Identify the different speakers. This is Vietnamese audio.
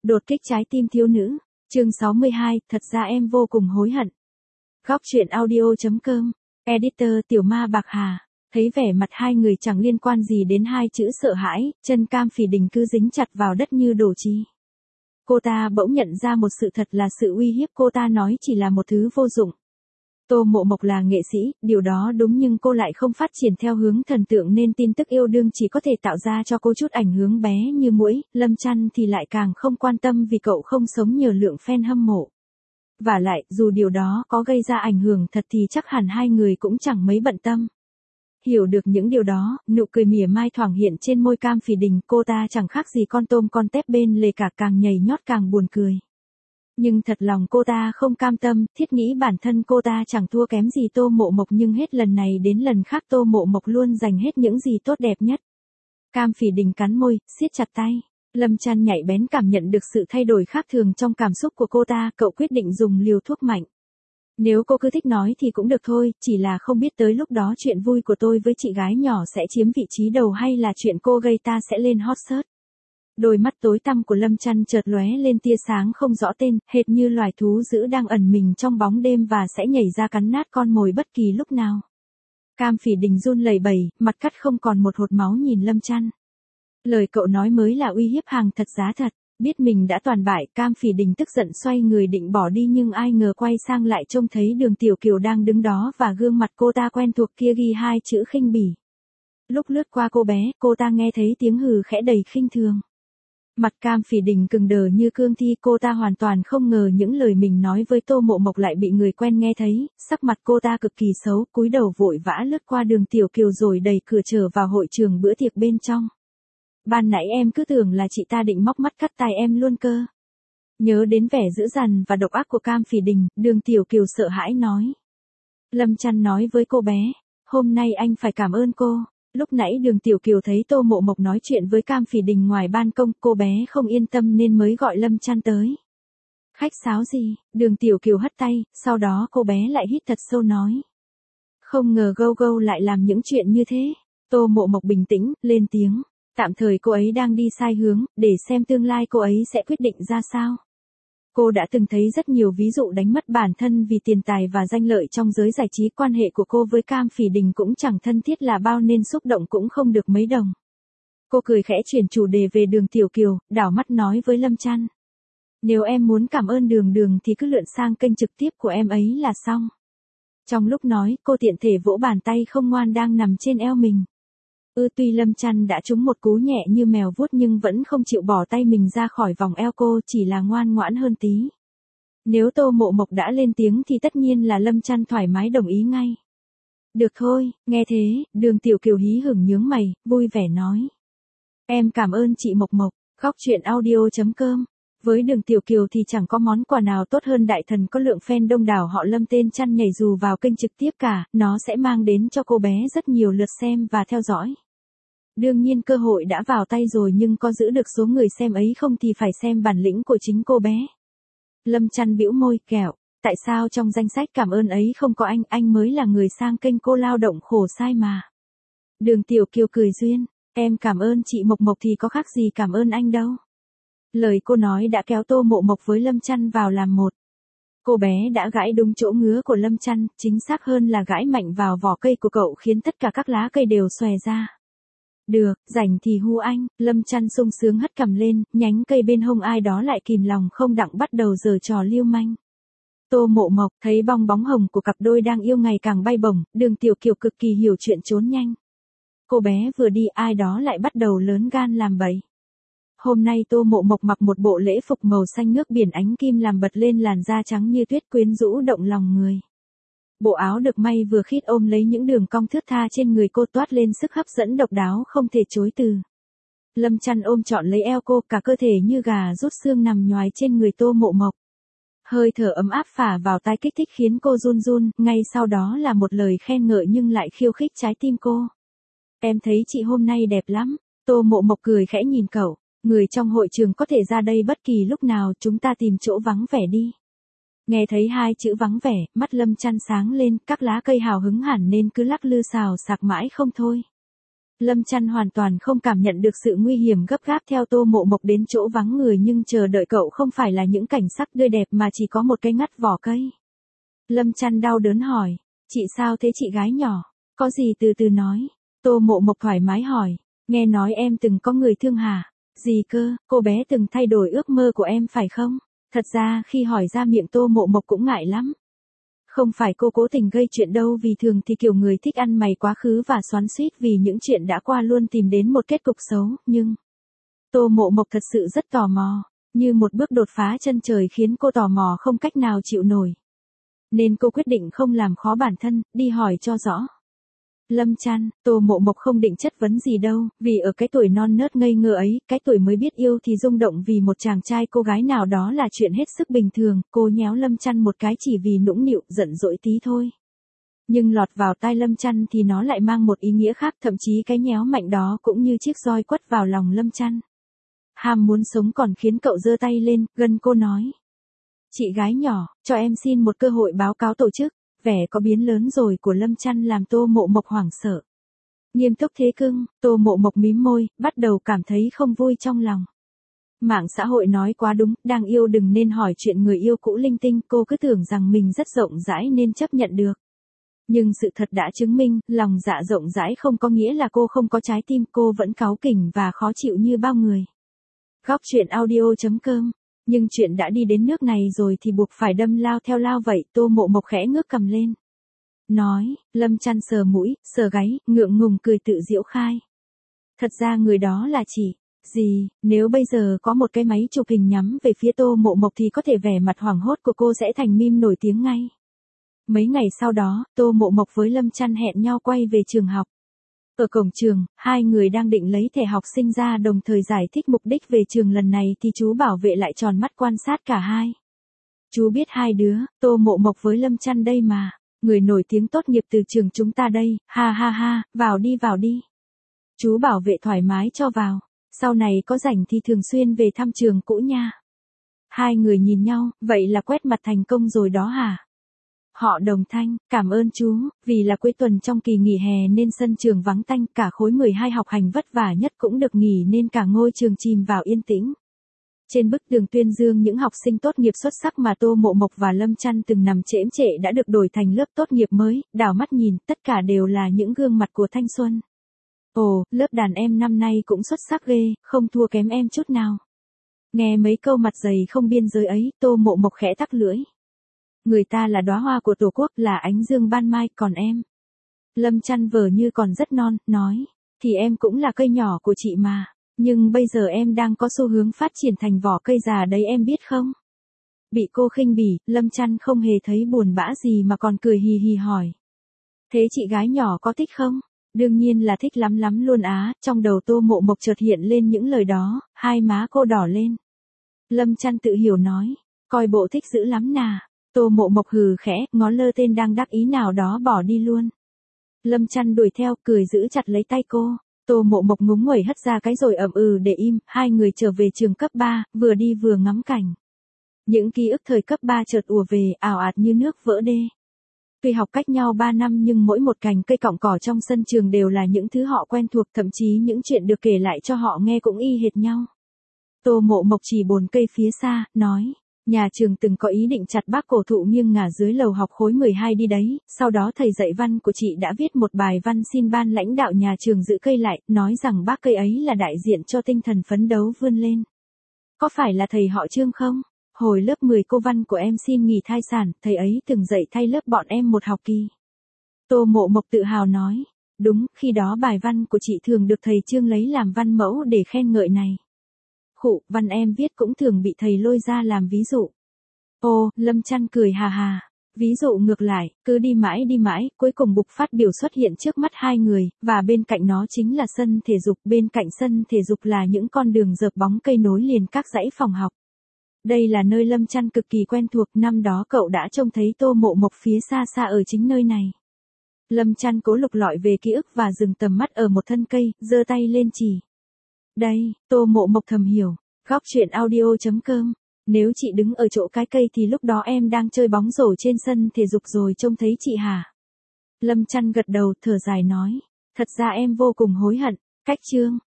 Speaker 1: Đột kích trái tim thiếu nữ. Chương 62, thật ra em vô cùng hối hận. Góc truyện audio.com. Editor Tiểu Ma Bạc Hà. Thấy vẻ mặt hai người chẳng liên quan gì đến hai chữ sợ hãi, chân Cam Phỉ Đình cứ dính chặt vào đất như đổ chi. Cô ta bỗng nhận ra một sự thật là sự uy hiếp cô ta nói chỉ là một thứ vô dụng. Tô Mộ Mộc là nghệ sĩ, điều đó đúng, nhưng cô lại không phát triển theo hướng thần tượng nên tin tức yêu đương chỉ có thể tạo ra cho cô chút ảnh hưởng bé như muỗi. Lâm Chăn thì lại càng không quan tâm vì cậu không sống nhờ lượng fan hâm mộ. Vả lại, dù điều đó có gây ra ảnh hưởng thật thì chắc hẳn hai người cũng chẳng mấy bận tâm. Hiểu được những điều đó, nụ cười mỉa mai thoảng hiện trên môi Cam Phỉ Đình, cô ta chẳng khác gì con tôm con tép bên lề cả, càng nhảy nhót càng buồn cười. Nhưng thật lòng cô ta không cam tâm, thiết nghĩ bản thân cô ta chẳng thua kém gì Tô Mộ Mộc, nhưng hết lần này đến lần khác Tô Mộ Mộc luôn dành hết những gì tốt đẹp nhất. Cam Phỉ Đình cắn môi, siết chặt tay. Lâm Chăn nhạy bén cảm nhận được sự thay đổi khác thường trong cảm xúc của cô ta, cậu quyết định dùng liều thuốc mạnh. Nếu cô cứ thích nói thì cũng được thôi, chỉ là không biết tới lúc đó chuyện vui của tôi với chị gái nhỏ sẽ chiếm vị trí đầu hay là chuyện cô gây ta sẽ lên hot search. Đôi mắt tối tăm của Lâm Chăn chợt lóe lên tia sáng không rõ tên, hệt như loài thú dữ đang ẩn mình trong bóng đêm và sẽ nhảy ra cắn nát con mồi bất kỳ lúc nào. Cam Phỉ Đình run lẩy bẩy, mặt cắt không còn một hột máu nhìn Lâm Chăn. Lời cậu nói mới là uy hiếp hàng thật giá thật. Biết mình đã toàn bại, Cam Phỉ Đình tức giận xoay người định bỏ đi, nhưng ai ngờ quay sang lại trông thấy Đường Tiểu Kiều đang đứng đó và gương mặt cô ta quen thuộc kia ghi hai chữ khinh bỉ. Lúc lướt qua cô bé, cô ta nghe thấy tiếng hừ khẽ đầy khinh thường. Mặt Cam Phỉ Đình cứng đờ như cương thi, cô ta hoàn toàn không ngờ những lời mình nói với Tô Mộ Mộc lại bị người quen nghe thấy, sắc mặt cô ta cực kỳ xấu, cúi đầu vội vã lướt qua Đường Tiểu Kiều rồi đẩy cửa trở vào hội trường bữa tiệc bên trong. Ban nãy em cứ tưởng là chị ta định móc mắt cắt tai em luôn cơ. Nhớ đến vẻ dữ dằn và độc ác của Cam Phỉ Đình, Đường Tiểu Kiều sợ hãi nói. Lâm Chăn nói với cô bé, hôm nay anh phải cảm ơn cô. Lúc nãy Đường Tiểu Kiều thấy Tô Mộ Mộc nói chuyện với Cam Phỉ Đình ngoài ban công, cô bé không yên tâm nên mới gọi Lâm Chăn tới. Khách sáo gì? Đường Tiểu Kiều hất tay, sau đó cô bé lại hít thật sâu nói. Không ngờ Gâu Gâu lại làm những chuyện như thế. Tô Mộ Mộc bình tĩnh, lên tiếng. Tạm thời cô ấy đang đi sai hướng, để xem tương lai cô ấy sẽ quyết định ra sao. Cô đã từng thấy rất nhiều ví dụ đánh mất bản thân vì tiền tài và danh lợi trong giới giải trí, quan hệ của cô với Cam Phỉ Đình cũng chẳng thân thiết là bao nên xúc động cũng không được mấy đồng. Cô cười khẽ chuyển chủ đề về Đường Tiểu Kiều, đảo mắt nói với Lâm Chăn. Nếu em muốn cảm ơn Đường thì cứ lượn sang kênh trực tiếp của em ấy là xong. Trong lúc nói, cô tiện thể vỗ bàn tay không ngoan đang nằm trên eo mình. Tuy Lâm Chăn đã trúng một cú nhẹ như mèo vuốt nhưng vẫn không chịu bỏ tay mình ra khỏi vòng eo cô, chỉ là ngoan ngoãn hơn tí. Nếu Tô Mộ Mộc đã lên tiếng thì tất nhiên là Lâm Chăn thoải mái đồng ý ngay. Được thôi, nghe thế, Đường Tiểu Kiều hí hửng nhướng mày, vui vẻ nói. Em cảm ơn chị Mộc Mộc. Góc truyện audio.com. Với Đường Tiểu Kiều thì chẳng có món quà nào tốt hơn đại thần có lượng fan đông đảo họ Lâm tên Chăn nhảy dù vào kênh trực tiếp cả, nó sẽ mang đến cho cô bé rất nhiều lượt xem và theo dõi. Đương nhiên cơ hội đã vào tay rồi, nhưng có giữ được số người xem ấy không thì phải xem bản lĩnh của chính cô bé. Lâm Chăn bĩu môi, kẹo, tại sao trong danh sách cảm ơn ấy không có anh mới là người sang kênh cô lao động khổ sai mà. Đường Tiểu Kiều cười duyên, em cảm ơn chị Mộc Mộc thì có khác gì cảm ơn anh đâu. Lời cô nói đã kéo Tô Mộ Mộc với Lâm Chăn vào làm một. Cô bé đã gãi đúng chỗ ngứa của Lâm Chăn, chính xác hơn là gãi mạnh vào vỏ cây của cậu khiến tất cả các lá cây đều xòe ra. Được, rảnh thì hu anh. Lâm Chăn sung sướng hất cằm lên, nhánh cây bên hông ai đó lại kìm lòng không đặng bắt đầu giở trò lưu manh. Tô Mộ Mộc thấy bong bóng hồng của cặp đôi đang yêu ngày càng bay bổng, Đường Tiểu Kiều cực kỳ hiểu chuyện trốn nhanh. Cô bé vừa đi ai đó lại bắt đầu lớn gan làm bậy. Hôm nay Tô Mộ Mộc mặc một bộ lễ phục màu xanh nước biển ánh kim làm bật lên làn da trắng như tuyết quyến rũ động lòng người. Bộ áo được may vừa khít ôm lấy những đường cong thướt tha trên người cô, toát lên sức hấp dẫn độc đáo không thể chối từ. Lâm Chăn ôm trọn lấy eo cô, cả cơ thể như gà rút xương nằm nhoài trên người Tô Mộ Mộc. Hơi thở ấm áp phả vào tai kích thích khiến cô run run, ngay sau đó là một lời khen ngợi nhưng lại khiêu khích trái tim cô. Em thấy chị hôm nay đẹp lắm. Tô Mộ Mộc cười khẽ nhìn cậu. Người trong hội trường có thể ra đây bất kỳ lúc nào, chúng ta tìm chỗ vắng vẻ đi. Nghe thấy hai chữ vắng vẻ, mắt Lâm Chăn sáng lên, các lá cây hào hứng hẳn nên cứ lắc lư xào xạc mãi không thôi. Lâm Chăn hoàn toàn không cảm nhận được sự nguy hiểm gấp gáp theo Tô Mộ Mộc đến chỗ vắng người, nhưng chờ đợi cậu không phải là những cảnh sắc tươi đẹp mà chỉ có một cái ngắt vỏ cây. Lâm Chăn đau đớn hỏi, chị sao thế chị gái nhỏ, có gì từ từ nói. Tô Mộ Mộc thoải mái hỏi, nghe nói em từng có người thương hả? Gì cơ, cô bé từng thay đổi ước mơ của em phải không? Thật ra khi hỏi ra miệng Tô Mộ Mộc cũng ngại lắm. Không phải cô cố tình gây chuyện đâu, vì thường thì kiểu người thích ăn mày quá khứ và xoắn xuýt vì những chuyện đã qua luôn tìm đến một kết cục xấu, nhưng Tô Mộ Mộc thật sự rất tò mò, như một bước đột phá chân trời khiến cô tò mò không cách nào chịu nổi. Nên cô quyết định không làm khó bản thân, đi hỏi cho rõ. Lâm Chăn, Tô Mộ Mộc không định chất vấn gì đâu, vì ở cái tuổi non nớt ngây ngơ ấy, cái tuổi mới biết yêu thì rung động vì một chàng trai cô gái nào đó là chuyện hết sức bình thường. Cô nhéo Lâm Chăn một cái chỉ vì nũng nịu, giận dỗi tí thôi. Nhưng lọt vào tai Lâm Chăn thì nó lại mang một ý nghĩa khác, thậm chí cái nhéo mạnh đó cũng như chiếc roi quất vào lòng Lâm Chăn. Ham muốn sống còn khiến cậu giơ tay lên, gần cô nói. Chị gái nhỏ, cho em xin một cơ hội báo cáo tổ chức. Vẻ có biến lớn rồi của Lâm Chăn làm Tô Mộ Mộc hoảng sợ. Nghiêm túc thế cưng, Tô Mộ Mộc mím môi, bắt đầu cảm thấy không vui trong lòng. Mạng xã hội nói quá đúng, đang yêu đừng nên hỏi chuyện người yêu cũ linh tinh, cô cứ tưởng rằng mình rất rộng rãi nên chấp nhận được. Nhưng sự thật đã chứng minh, lòng dạ rộng rãi không có nghĩa là cô không có trái tim, cô vẫn cáu kỉnh và khó chịu như bao người. Góc truyện audio.com. Nhưng chuyện đã đi đến nước này rồi thì buộc phải đâm lao theo lao vậy. Tô Mộ Mộc khẽ ngước cầm lên. Nói, Lâm Chăn sờ mũi, sờ gáy, ngượng ngùng cười tự giễu khai. Thật ra người đó là chị. Gì, nếu bây giờ có một cái máy chụp hình nhắm về phía Tô Mộ Mộc thì có thể vẻ mặt hoảng hốt của cô sẽ thành meme nổi tiếng ngay. Mấy ngày sau đó, Tô Mộ Mộc với Lâm Chăn hẹn nhau quay về trường học. Ở cổng trường, hai người đang định lấy thẻ học sinh ra đồng thời giải thích mục đích về trường lần này thì chú bảo vệ lại tròn mắt quan sát cả hai. Chú biết hai đứa, Tô Mộ Mộc với Lâm Chăn đây mà, người nổi tiếng tốt nghiệp từ trường chúng ta đây, ha ha ha, vào đi vào đi. Chú bảo vệ thoải mái cho vào, sau này có rảnh thì thường xuyên về thăm trường cũ nha. Hai người nhìn nhau, vậy là quét mặt thành công rồi đó hả? Họ đồng thanh, cảm ơn chú, vì là cuối tuần trong kỳ nghỉ hè nên sân trường vắng tanh, cả khối 12 học hành vất vả nhất cũng được nghỉ nên cả ngôi trường chìm vào yên tĩnh. Trên bức tường tuyên dương những học sinh tốt nghiệp xuất sắc mà Tô Mộ Mộc và Lâm Chăn từng nằm chễm chệ đã được đổi thành lớp tốt nghiệp mới, đảo mắt nhìn, tất cả đều là những gương mặt của thanh xuân. Ồ, lớp đàn em năm nay cũng xuất sắc ghê, không thua kém em chút nào. Nghe mấy câu mặt dày không biên giới ấy, Tô Mộ Mộc khẽ tắc lưỡi. Người ta là đóa hoa của Tổ quốc, là ánh dương ban mai, còn em. Lâm Chăn vờ như còn rất non, nói, thì em cũng là cây nhỏ của chị mà, nhưng bây giờ em đang có xu hướng phát triển thành vỏ cây già đấy em biết không? Bị cô khinh bỉ, Lâm Chăn không hề thấy buồn bã gì mà còn cười hì hì hỏi. Thế chị gái nhỏ có thích không? Đương nhiên là thích lắm lắm luôn á, trong đầu Tô Mộ Mộc chợt hiện lên những lời đó, hai má cô đỏ lên. Lâm Chăn tự hiểu nói, coi bộ thích dữ lắm nà. Tô Mộ Mộc hừ khẽ, ngó lơ tên đang đắc ý nào đó bỏ đi luôn. Lâm Chăn đuổi theo, cười giữ chặt lấy tay cô. Tô Mộ Mộc ngúng nguẩy hất ra cái rồi ậm để im, hai người trở về trường cấp 3, vừa đi vừa ngắm cảnh. Những ký ức thời cấp 3 chợt ùa về, ào ạt như nước vỡ đê. Tuy học cách nhau 3 năm nhưng mỗi một cành cây cọng cỏ trong sân trường đều là những thứ họ quen thuộc, thậm chí những chuyện được kể lại cho họ nghe cũng y hệt nhau. Tô Mộ Mộc chỉ bồn cây phía xa, nói. Nhà trường từng có ý định chặt bác cổ thụ nghiêng ngả dưới lầu học khối 12 đi đấy, sau đó thầy dạy văn của chị đã viết một bài văn xin ban lãnh đạo nhà trường giữ cây lại, nói rằng bác cây ấy là đại diện cho tinh thần phấn đấu vươn lên. Có phải là thầy họ Trương không? Hồi lớp 10 cô văn của em xin nghỉ thai sản, thầy ấy từng dạy thay lớp bọn em một học kỳ. Tô Mộ Mộc tự hào nói, đúng, khi đó bài văn của chị thường được thầy Trương lấy làm văn mẫu để khen ngợi này. Khụ, văn em viết cũng thường bị thầy lôi ra làm ví dụ. Ô, Lâm Chăn cười hà hà. Ví dụ ngược lại, cứ đi mãi, cuối cùng bục phát biểu xuất hiện trước mắt hai người, và bên cạnh nó chính là sân thể dục, bên cạnh sân thể dục là những con đường dợp bóng cây nối liền các dãy phòng học. Đây là nơi Lâm Chăn cực kỳ quen thuộc, năm đó cậu đã trông thấy Tô Mộ Mộc phía xa xa ở chính nơi này. Lâm Chăn cố lục lọi về ký ức và dừng tầm mắt ở một thân cây, giơ tay lên chỉ. Đây, Tô Mộ Mộc thầm hiểu, góc truyện audio.com, nếu chị đứng ở chỗ cái cây thì lúc đó em đang chơi bóng rổ trên sân thể dục rồi trông thấy chị hả? Lâm Chăn gật đầu thở dài nói, Thật ra em vô cùng hối hận. Cách chương